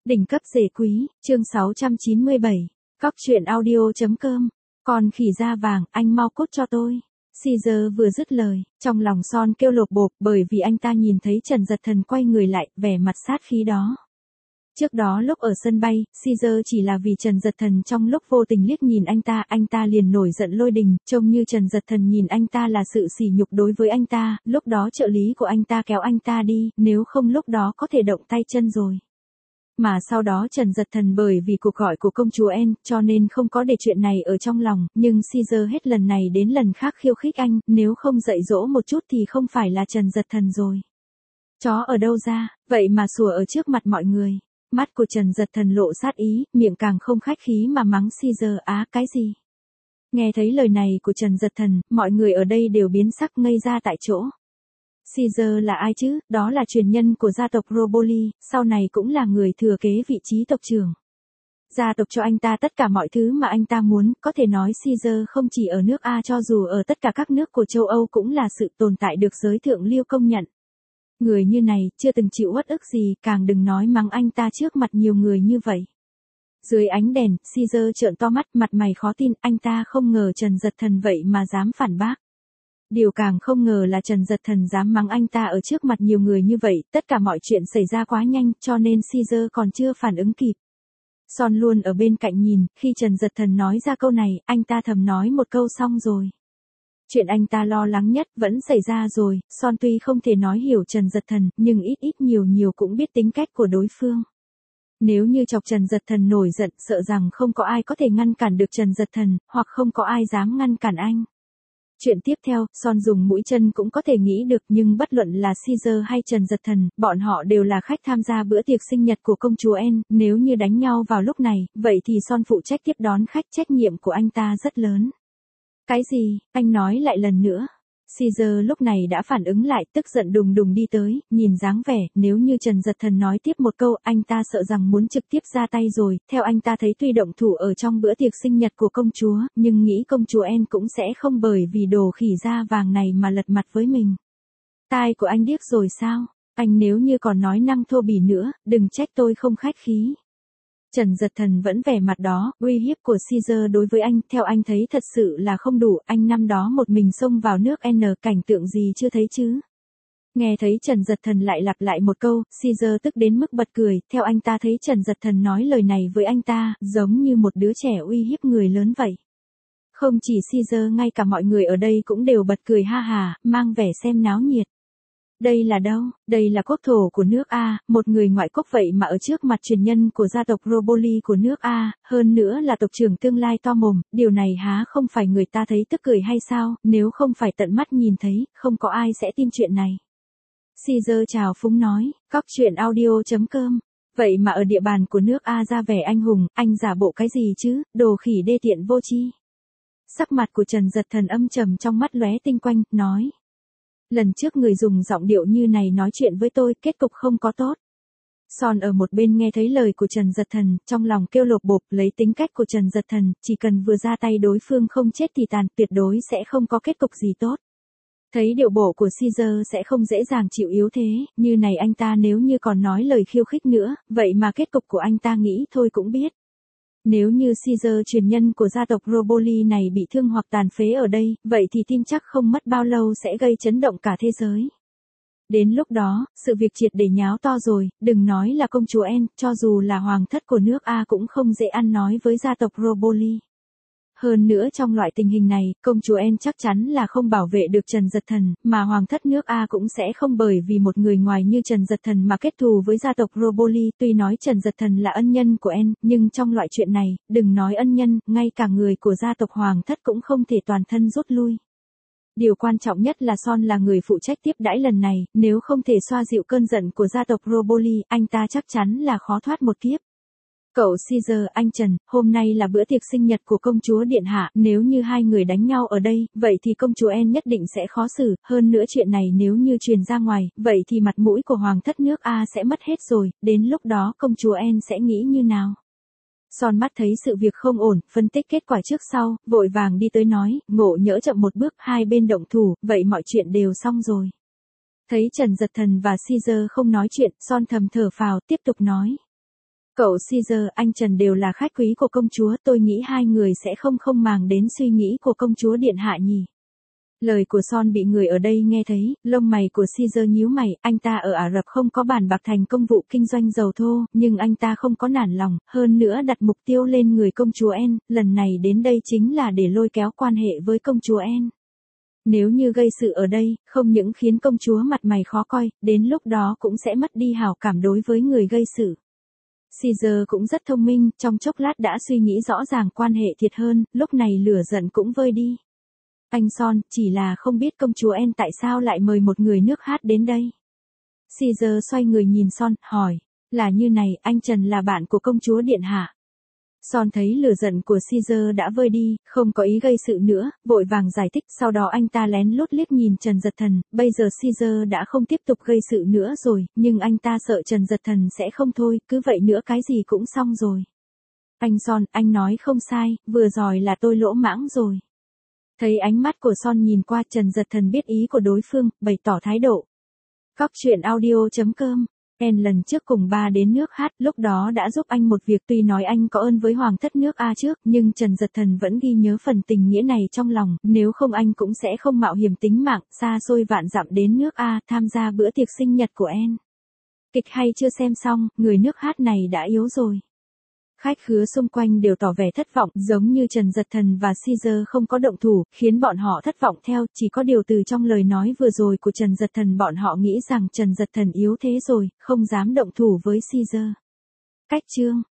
Đỉnh cấp rể quý, chương 697. Cóc truyện audio.com. Con khỉ da vàng, anh mau cút cho tôi. Caesar vừa dứt lời, trong lòng Son kêu lột bột bởi vì anh ta nhìn thấy Trần Dật Thần quay người lại, vẻ mặt sát khí đó. Trước đó lúc ở sân bay, Caesar chỉ là vì Trần Dật Thần trong lúc vô tình liếc nhìn anh ta liền nổi giận lôi đình, trông như Trần Dật Thần nhìn anh ta là sự sỉ nhục đối với anh ta, lúc đó trợ lý của anh ta kéo anh ta đi, nếu không lúc đó có thể động tay chân rồi. Mà sau đó Trần Dật Thần bởi vì cuộc gọi của công chúa En, cho nên không có để chuyện này ở trong lòng, nhưng Caesar hết lần này đến lần khác khiêu khích anh, nếu không dạy dỗ một chút thì không phải là Trần Dật Thần rồi. Chó ở đâu ra, vậy mà sủa ở trước mặt mọi người. Mắt của Trần Dật Thần lộ sát ý, miệng càng không khách khí mà mắng Caesar cái gì. Nghe thấy lời này của Trần Dật Thần, mọi người ở đây đều biến sắc ngây ra tại chỗ. Caesar là ai chứ, đó là truyền nhân của gia tộc Roboli, sau này cũng là người thừa kế vị trí tộc trưởng. Gia tộc cho anh ta tất cả mọi thứ mà anh ta muốn, có thể nói Caesar không chỉ ở nước A cho dù ở tất cả các nước của châu Âu cũng là sự tồn tại được giới thượng lưu công nhận. Người như này, chưa từng chịu uất ức gì, càng đừng nói mắng anh ta trước mặt nhiều người như vậy. Dưới ánh đèn, Caesar trợn to mắt, mặt mày khó tin, anh ta không ngờ Trần Dật Thần vậy mà dám phản bác. Điều càng không ngờ là Trần Dật Thần dám mắng anh ta ở trước mặt nhiều người như vậy, tất cả mọi chuyện xảy ra quá nhanh, cho nên Caesar còn chưa phản ứng kịp. Son luôn ở bên cạnh nhìn, khi Trần Dật Thần nói ra câu này, anh ta thầm nói một câu xong rồi. Chuyện anh ta lo lắng nhất vẫn xảy ra rồi, Son tuy không thể nói hiểu Trần Dật Thần, nhưng ít nhiều cũng biết tính cách của đối phương. Nếu như chọc Trần Dật Thần nổi giận, sợ rằng không có ai có thể ngăn cản được Trần Dật Thần, hoặc không có ai dám ngăn cản anh. Chuyện tiếp theo, Son dùng mũi chân cũng có thể nghĩ được, nhưng bất luận là Caesar hay Trần Dật Thần, bọn họ đều là khách tham gia bữa tiệc sinh nhật của công chúa En, nếu như đánh nhau vào lúc này, vậy thì Son phụ trách tiếp đón khách, trách nhiệm của anh ta rất lớn. Cái gì, anh nói lại lần nữa. Caesar lúc này đã phản ứng lại, tức giận đùng đùng đi tới, nhìn dáng vẻ, nếu như Trần Dật Thần nói tiếp một câu, anh ta sợ rằng muốn trực tiếp ra tay rồi, theo anh ta thấy tuy động thủ ở trong bữa tiệc sinh nhật của công chúa, nhưng nghĩ công chúa En cũng sẽ không bởi vì đồ khỉ da vàng này mà lật mặt với mình. Tai của anh điếc rồi sao? Anh nếu như còn nói năng thô bỉ nữa, đừng trách tôi không khách khí. Trần Dật Thần vẫn vẻ mặt đó, uy hiếp của Caesar đối với anh, theo anh thấy thật sự là không đủ, anh năm đó một mình xông vào nước N, cảnh tượng gì chưa thấy chứ. Nghe thấy Trần Dật Thần lại lặp lại một câu, Caesar tức đến mức bật cười, theo anh ta thấy Trần Dật Thần nói lời này với anh ta, giống như một đứa trẻ uy hiếp người lớn vậy. Không chỉ Caesar, ngay cả mọi người ở đây cũng đều bật cười ha hà, mang vẻ xem náo nhiệt. Đây là đâu? Đây là quốc thổ của nước A, một người ngoại quốc vậy mà ở trước mặt truyền nhân của gia tộc Roboli của nước A, hơn nữa là tộc trưởng tương lai to mồm, điều này há không phải người ta thấy tức cười hay sao, nếu không phải tận mắt nhìn thấy, không có ai sẽ tin chuyện này. Caesar chào phúng nói, cóc truyện audio.com. Vậy mà ở địa bàn của nước A ra vẻ anh hùng, anh giả bộ cái gì chứ, đồ khỉ đê tiện vô tri. Sắc mặt của Trần Dật Thần âm trầm, trong mắt lóe tinh quang, nói. Lần trước người dùng giọng điệu như này nói chuyện với tôi, kết cục không có tốt. Son ở một bên nghe thấy lời của Trần Dật Thần, trong lòng kêu lột bột, lấy tính cách của Trần Dật Thần, chỉ cần vừa ra tay đối phương không chết thì tàn, tuyệt đối sẽ không có kết cục gì tốt. Thấy điệu bộ của Caesar sẽ không dễ dàng chịu yếu thế, như này anh ta nếu như còn nói lời khiêu khích nữa, vậy mà kết cục của anh ta nghĩ thôi cũng biết. Nếu như Caesar truyền nhân của gia tộc Roboli này bị thương hoặc tàn phế ở đây, vậy thì tin chắc không mất bao lâu sẽ gây chấn động cả thế giới. Đến lúc đó, sự việc triệt để nháo to rồi, đừng nói là công chúa En, cho dù là hoàng thất của nước A cũng không dễ ăn nói với gia tộc Roboli. Hơn nữa trong loại tình hình này, công chúa En chắc chắn là không bảo vệ được Trần Dật Thần, mà hoàng thất nước A cũng sẽ không bởi vì một người ngoài như Trần Dật Thần mà kết thù với gia tộc Roboli. Tuy nói Trần Dật Thần là ân nhân của En, nhưng trong loại chuyện này, đừng nói ân nhân, ngay cả người của gia tộc hoàng thất cũng không thể toàn thân rút lui. Điều quan trọng nhất là Son là người phụ trách tiếp đãi lần này, nếu không thể xoa dịu cơn giận của gia tộc Roboli, anh ta chắc chắn là khó thoát một kiếp. Cậu Caesar, anh Trần, hôm nay là bữa tiệc sinh nhật của công chúa điện hạ, nếu như hai người đánh nhau ở đây, vậy thì công chúa En nhất định sẽ khó xử, hơn nữa chuyện này nếu như truyền ra ngoài, vậy thì mặt mũi của hoàng thất nước A sẽ mất hết rồi, đến lúc đó công chúa En sẽ nghĩ như nào? Son mắt thấy sự việc không ổn, phân tích kết quả trước sau, vội vàng đi tới nói, ngộ nhỡ chậm một bước, hai bên động thủ, vậy mọi chuyện đều xong rồi. Thấy Trần Dật Thần và Caesar không nói chuyện, Son thầm thở phào, tiếp tục nói. Cậu Caesar, anh Trần đều là khách quý của công chúa, tôi nghĩ hai người sẽ không màng đến suy nghĩ của công chúa điện hạ nhỉ. Lời của Son bị người ở đây nghe thấy, lông mày của Caesar nhíu mày, anh ta ở Ả Rập không có bàn bạc thành công vụ kinh doanh dầu thô, nhưng anh ta không có nản lòng, hơn nữa đặt mục tiêu lên người công chúa Anne, lần này đến đây chính là để lôi kéo quan hệ với công chúa Anne. Nếu như gây sự ở đây, không những khiến công chúa mặt mày khó coi, đến lúc đó cũng sẽ mất đi hảo cảm đối với người gây sự. Caesar cũng rất thông minh, trong chốc lát đã suy nghĩ rõ ràng quan hệ thiệt hơn, lúc này lửa giận cũng vơi đi. Anh Son, chỉ là không biết công chúa Anne tại sao lại mời một người nước hát đến đây. Caesar xoay người nhìn Son, hỏi, là như này, anh Trần là bạn của công chúa điện hạ. Son thấy lửa giận của Caesar đã vơi đi, không có ý gây sự nữa, vội vàng giải thích, sau đó anh ta lén lút liếc nhìn Trần Dật Thần, bây giờ Caesar đã không tiếp tục gây sự nữa rồi, nhưng anh ta sợ Trần Dật Thần sẽ không thôi, cứ vậy nữa cái gì cũng xong rồi. Anh Son, anh nói không sai, vừa rồi là tôi lỗ mãng rồi. Thấy ánh mắt của Son nhìn qua, Trần Dật Thần biết ý của đối phương, bày tỏ thái độ. Cóc truyện audio.com. Anne lần trước cùng ba đến nước hát, lúc đó đã giúp anh một việc, tuy nói anh có ơn với hoàng thất nước A trước, nhưng Trần Dật Thần vẫn ghi nhớ phần tình nghĩa này trong lòng, nếu không anh cũng sẽ không mạo hiểm tính mạng, xa xôi vạn dặm đến nước A, tham gia bữa tiệc sinh nhật của Anne. Kịch hay chưa xem xong, người nước hát này đã yếu rồi. Khách khứa xung quanh đều tỏ vẻ thất vọng, giống như Trần Dật Thần và Caesar không có động thủ, khiến bọn họ thất vọng theo, chỉ có điều từ trong lời nói vừa rồi của Trần Dật Thần bọn họ nghĩ rằng Trần Dật Thần yếu thế rồi, không dám động thủ với Caesar. Cách chương